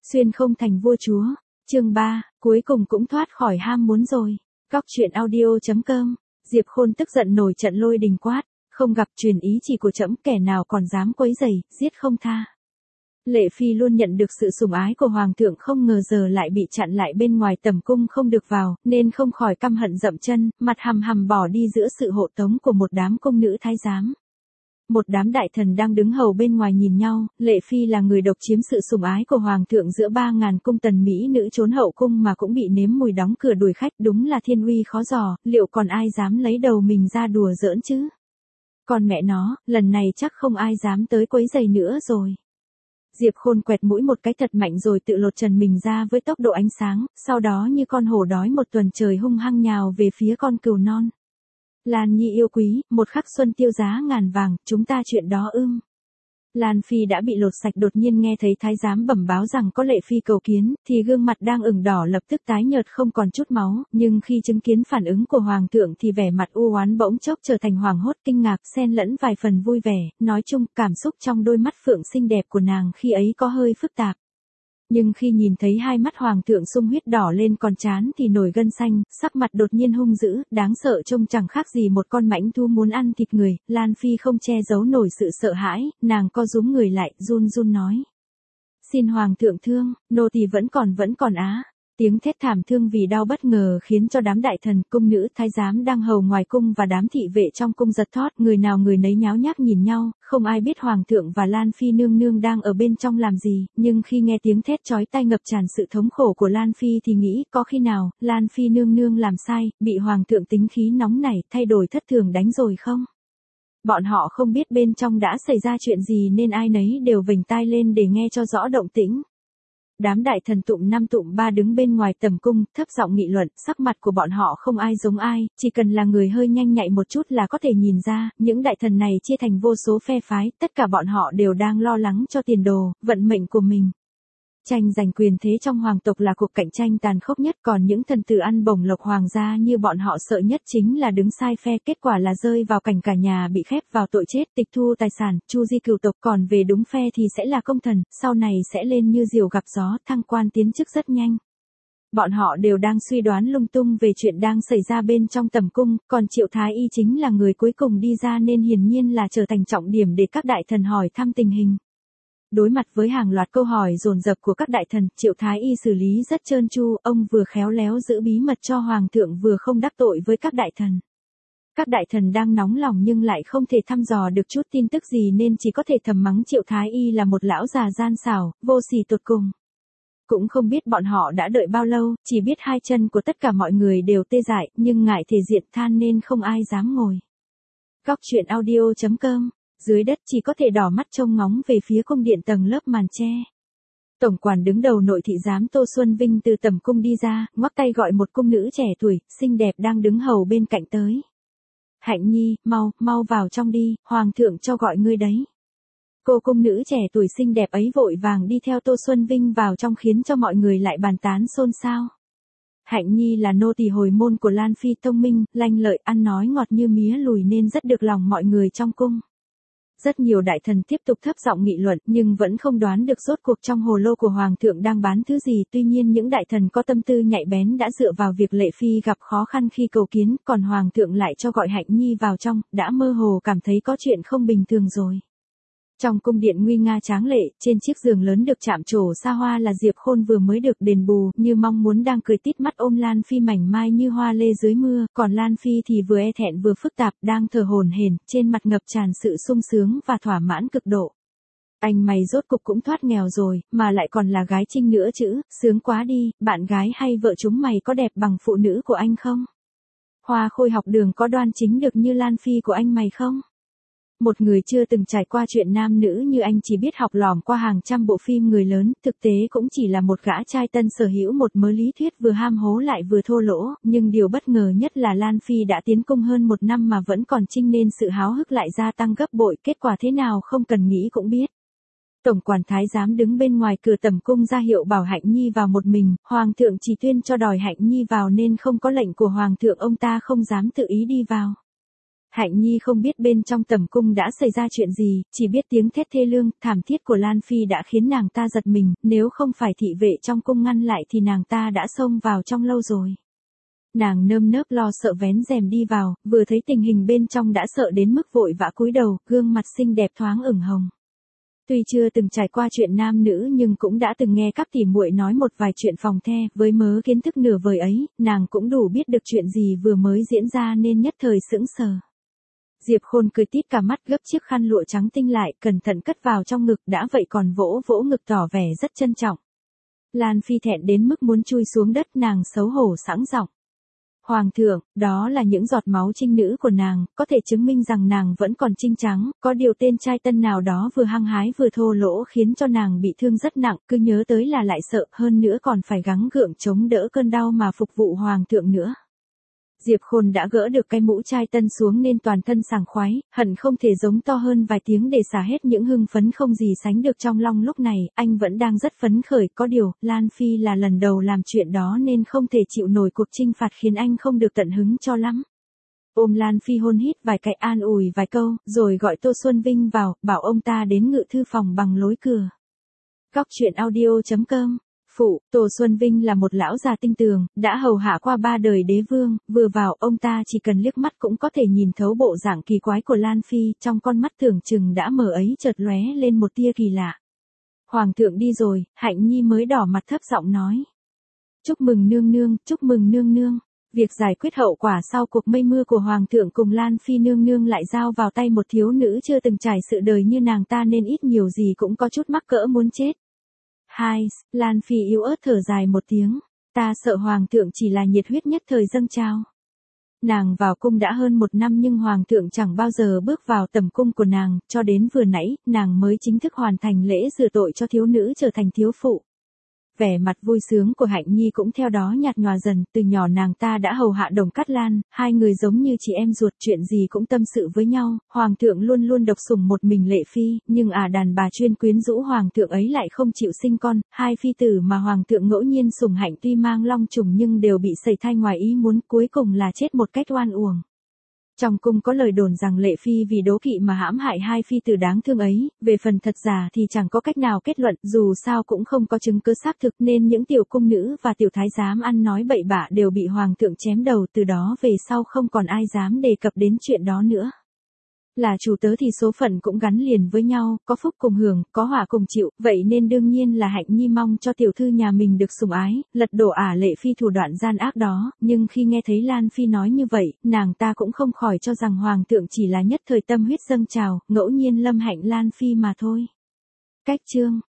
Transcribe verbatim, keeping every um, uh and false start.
Xuyên không thành vua chúa. Chương ba, cuối cùng cũng thoát khỏi ham muốn rồi. Cóc truyện audio.com. Diệp Khôn tức giận nổi trận lôi đình quát, không gặp truyền ý chỉ của trẫm, kẻ nào còn dám quấy rầy, giết không tha. Lệ Phi luôn nhận được sự sủng ái của hoàng thượng, không ngờ giờ lại bị chặn lại bên ngoài tẩm cung không được vào, nên không khỏi căm hận dậm chân, mặt hầm hầm bỏ đi giữa sự hộ tống của một đám cung nữ thái giám. Một đám đại thần đang đứng hầu bên ngoài nhìn nhau, Lệ Phi là người độc chiếm sự sủng ái của hoàng thượng giữa ba ngàn cung tần mỹ nữ trốn hậu cung mà cũng bị nếm mùi đóng cửa đuổi khách, đúng là thiên uy khó dò, liệu còn ai dám lấy đầu mình ra đùa giỡn chứ? Còn mẹ nó, lần này chắc không ai dám tới quấy giày nữa rồi. Diệp Khôn quẹt mũi một cái thật mạnh rồi tự lột trần mình ra với tốc độ ánh sáng, sau đó như con hổ đói một tuần trời hung hăng nhào về phía con cừu non. Lan Nhi yêu quý, một khắc xuân tiêu giá ngàn vàng, chúng ta chuyện đó ưm. Lan Phi đã bị lột sạch, đột nhiên nghe thấy thái giám bẩm báo rằng có Lệ Phi cầu kiến, thì gương mặt đang ửng đỏ lập tức tái nhợt không còn chút máu, nhưng khi chứng kiến phản ứng của hoàng thượng thì vẻ mặt u oán bỗng chốc trở thành hoảng hốt kinh ngạc, xen lẫn vài phần vui vẻ, nói chung cảm xúc trong đôi mắt phượng xinh đẹp của nàng khi ấy có hơi phức tạp. Nhưng khi nhìn thấy hai mắt hoàng thượng sung huyết đỏ lên còn trán thì nổi gân xanh, sắc mặt đột nhiên hung dữ, đáng sợ trông chẳng khác gì một con mãnh thú muốn ăn thịt người, Lan Phi không che giấu nổi sự sợ hãi, nàng co rúm người lại, run run nói. Xin hoàng thượng thương, nô tỳ vẫn còn vẫn còn á. Tiếng thét thảm thương vì đau bất ngờ khiến cho đám đại thần, cung nữ, thái giám đang hầu ngoài cung và đám thị vệ trong cung giật thót, người nào người nấy nháo nhác nhìn nhau, không ai biết hoàng thượng và Lan Phi nương nương đang ở bên trong làm gì, nhưng khi nghe tiếng thét chói tai ngập tràn sự thống khổ của Lan Phi thì nghĩ có khi nào, Lan Phi nương nương làm sai, bị hoàng thượng tính khí nóng nảy, thay đổi thất thường đánh rồi không? Bọn họ không biết bên trong đã xảy ra chuyện gì nên ai nấy đều vểnh tai lên để nghe cho rõ động tĩnh. Đám đại thần tụm năm tụm ba đứng bên ngoài tầm cung, thấp giọng nghị luận, sắc mặt của bọn họ không ai giống ai, chỉ cần là người hơi nhanh nhạy một chút là có thể nhìn ra, những đại thần này chia thành vô số phe phái, tất cả bọn họ đều đang lo lắng cho tiền đồ, vận mệnh của mình. Tranh giành quyền thế trong hoàng tộc là cuộc cạnh tranh tàn khốc nhất, còn những thần tử ăn bổng lộc hoàng gia như bọn họ sợ nhất chính là đứng sai phe, kết quả là rơi vào cảnh cả nhà bị khép vào tội chết, tịch thu tài sản, chu di cửu tộc, còn về đúng phe thì sẽ là công thần, sau này sẽ lên như diều gặp gió, thăng quan tiến chức rất nhanh. Bọn họ đều đang suy đoán lung tung về chuyện đang xảy ra bên trong tầm cung, còn Triệu Thái Y chính là người cuối cùng đi ra nên hiển nhiên là trở thành trọng điểm để các đại thần hỏi thăm tình hình. Đối mặt với hàng loạt câu hỏi dồn dập của các đại thần, Triệu Thái Y xử lý rất trơn tru, ông vừa khéo léo giữ bí mật cho hoàng thượng vừa không đắc tội với các đại thần. Các đại thần đang nóng lòng nhưng lại không thể thăm dò được chút tin tức gì nên chỉ có thể thầm mắng Triệu Thái Y là một lão già gian xảo, vô sỉ tột cùng. Cũng không biết bọn họ đã đợi bao lâu, chỉ biết hai chân của tất cả mọi người đều tê dại, nhưng ngại thể diện than nên không ai dám ngồi. Cóc truyện audio.com. Dưới đất chỉ có thể đỏ mắt trông ngóng về phía cung điện tầng lớp màn che. Tổng quản đứng đầu nội thị giám Tô Xuân Vinh từ tầm cung đi ra, ngoắc tay gọi một cung nữ trẻ tuổi, xinh đẹp đang đứng hầu bên cạnh tới. Hạnh Nhi, mau, mau vào trong đi, hoàng thượng cho gọi ngươi đấy. Cô cung nữ trẻ tuổi xinh đẹp ấy vội vàng đi theo Tô Xuân Vinh vào trong khiến cho mọi người lại bàn tán xôn xao. Hạnh Nhi là nô tỳ hồi môn của Lan Phi, thông minh, lanh lợi, ăn nói ngọt như mía lùi nên rất được lòng mọi người trong cung. Rất nhiều đại thần tiếp tục thấp giọng nghị luận nhưng vẫn không đoán được rốt cuộc trong hồ lô của hoàng thượng đang bán thứ gì, tuy nhiên những đại thần có tâm tư nhạy bén đã dựa vào việc Lệ Phi gặp khó khăn khi cầu kiến, còn hoàng thượng lại cho gọi Hạnh Nhi vào trong, đã mơ hồ cảm thấy có chuyện không bình thường rồi. Trong cung điện nguy nga tráng lệ, trên chiếc giường lớn được chạm trổ xa hoa là Diệp Khôn vừa mới được đền bù, như mong muốn đang cười tít mắt ôm Lan Phi mảnh mai như hoa lê dưới mưa, còn Lan Phi thì vừa e thẹn vừa phức tạp, đang thở hổn hển, trên mặt ngập tràn sự sung sướng và thỏa mãn cực độ. Anh mày rốt cục cũng thoát nghèo rồi, mà lại còn là gái trinh nữa chứ, sướng quá đi, bạn gái hay vợ chúng mày có đẹp bằng phụ nữ của anh không? Hoa khôi học đường có đoan chính được như Lan Phi của anh mày không? Một người chưa từng trải qua chuyện nam nữ như anh chỉ biết học lỏm qua hàng trăm bộ phim người lớn, thực tế cũng chỉ là một gã trai tân sở hữu một mớ lý thuyết vừa ham hố lại vừa thô lỗ, nhưng điều bất ngờ nhất là Lan Phi đã tiến cung hơn một năm mà vẫn còn trinh nên sự háo hức lại gia tăng gấp bội, kết quả thế nào không cần nghĩ cũng biết. Tổng quản thái giám đứng bên ngoài cửa tầm cung ra hiệu bảo Hạnh Nhi vào một mình, hoàng thượng chỉ tuyên cho đòi Hạnh Nhi vào nên không có lệnh của hoàng thượng ông ta không dám tự ý đi vào. Hạnh Nhi không biết bên trong tẩm cung đã xảy ra chuyện gì, chỉ biết tiếng thét thê lương, thảm thiết của Lan Phi đã khiến nàng ta giật mình, nếu không phải thị vệ trong cung ngăn lại thì nàng ta đã xông vào trong lâu rồi. Nàng nơm nớp lo sợ vén rèm đi vào, vừa thấy tình hình bên trong đã sợ đến mức vội vã cúi đầu, gương mặt xinh đẹp thoáng ửng hồng. Tuy chưa từng trải qua chuyện nam nữ nhưng cũng đã từng nghe các tỉ muội nói một vài chuyện phòng the, với mớ kiến thức nửa vời ấy, nàng cũng đủ biết được chuyện gì vừa mới diễn ra nên nhất thời sững sờ. Diệp Khôn cười tít cả mắt, gấp chiếc khăn lụa trắng tinh lại, cẩn thận cất vào trong ngực, đã vậy còn vỗ vỗ ngực tỏ vẻ rất trân trọng. Lan Phi thẹn đến mức muốn chui xuống đất, nàng xấu hổ sẵn giọng. Hoàng thượng, đó là những giọt máu trinh nữ của nàng, có thể chứng minh rằng nàng vẫn còn trinh trắng, có điều tên trai tân nào đó vừa hăng hái vừa thô lỗ khiến cho nàng bị thương rất nặng, cứ nhớ tới là lại sợ, hơn nữa còn phải gắng gượng chống đỡ cơn đau mà phục vụ hoàng thượng nữa. Diệp Khôn đã gỡ được cái mũ trai tân xuống nên toàn thân sảng khoái, hận không thể giống to hơn vài tiếng để xả hết những hưng phấn không gì sánh được trong lòng lúc này, anh vẫn đang rất phấn khởi, có điều, Lan Phi là lần đầu làm chuyện đó nên không thể chịu nổi cuộc trinh phạt khiến anh không được tận hứng cho lắm. Ôm Lan Phi hôn hít vài cái an ủi vài câu, rồi gọi Tô Xuân Vinh vào, bảo ông ta đến ngự thư phòng bằng lối cửa. Góc truyện audio chấm com Phụ, Tô Xuân Vinh là một lão già tinh tường, đã hầu hạ qua ba đời đế vương, vừa vào ông ta chỉ cần liếc mắt cũng có thể nhìn thấu bộ dạng kỳ quái của Lan Phi, trong con mắt tưởng chừng đã mở ấy chợt lóe lên một tia kỳ lạ. Hoàng thượng đi rồi, Hạnh Nhi mới đỏ mặt thấp giọng nói. Chúc mừng nương nương, chúc mừng nương nương. Việc giải quyết hậu quả sau cuộc mây mưa của Hoàng thượng cùng Lan Phi nương nương lại giao vào tay một thiếu nữ chưa từng trải sự đời như nàng ta nên ít nhiều gì cũng có chút mắc cỡ muốn chết. Hai, Lan Phi yếu ớt thở dài một tiếng, ta sợ Hoàng thượng chỉ là nhiệt huyết nhất thời dâng trào. Nàng vào cung đã hơn một năm nhưng Hoàng thượng chẳng bao giờ bước vào tầm cung của nàng, cho đến vừa nãy, nàng mới chính thức hoàn thành lễ rửa tội cho thiếu nữ trở thành thiếu phụ. Vẻ mặt vui sướng của Hạnh Nhi cũng theo đó nhạt nhòa dần, từ nhỏ nàng ta đã hầu hạ Đồng Cát Lan, hai người giống như chị em ruột, chuyện gì cũng tâm sự với nhau, Hoàng thượng luôn luôn độc sủng một mình Lệ Phi, nhưng à đàn bà chuyên quyến rũ Hoàng thượng ấy lại không chịu sinh con, hai phi tử mà Hoàng thượng ngẫu nhiên sủng hạnh tuy mang long trùng nhưng đều bị sẩy thai ngoài ý muốn, cuối cùng là chết một cách oan uổng. Trong cung có lời đồn rằng Lệ Phi vì đố kỵ mà hãm hại hai phi tử đáng thương ấy, về phần thật giả thì chẳng có cách nào kết luận, dù sao cũng không có chứng cứ xác thực nên những tiểu cung nữ và tiểu thái giám ăn nói bậy bạ đều bị Hoàng thượng chém đầu, từ đó về sau không còn ai dám đề cập đến chuyện đó nữa. Là chủ tớ thì số phận cũng gắn liền với nhau, có phúc cùng hưởng, có họa cùng chịu, vậy nên đương nhiên là Hạnh Nhi mong cho tiểu thư nhà mình được sủng ái, lật đổ ả Lệ Phi thủ đoạn gian ác đó, nhưng khi nghe thấy Lan Phi nói như vậy, nàng ta cũng không khỏi cho rằng Hoàng thượng chỉ là nhất thời tâm huyết dâng trào, ngẫu nhiên lâm hạnh Lan Phi mà thôi. Cách chương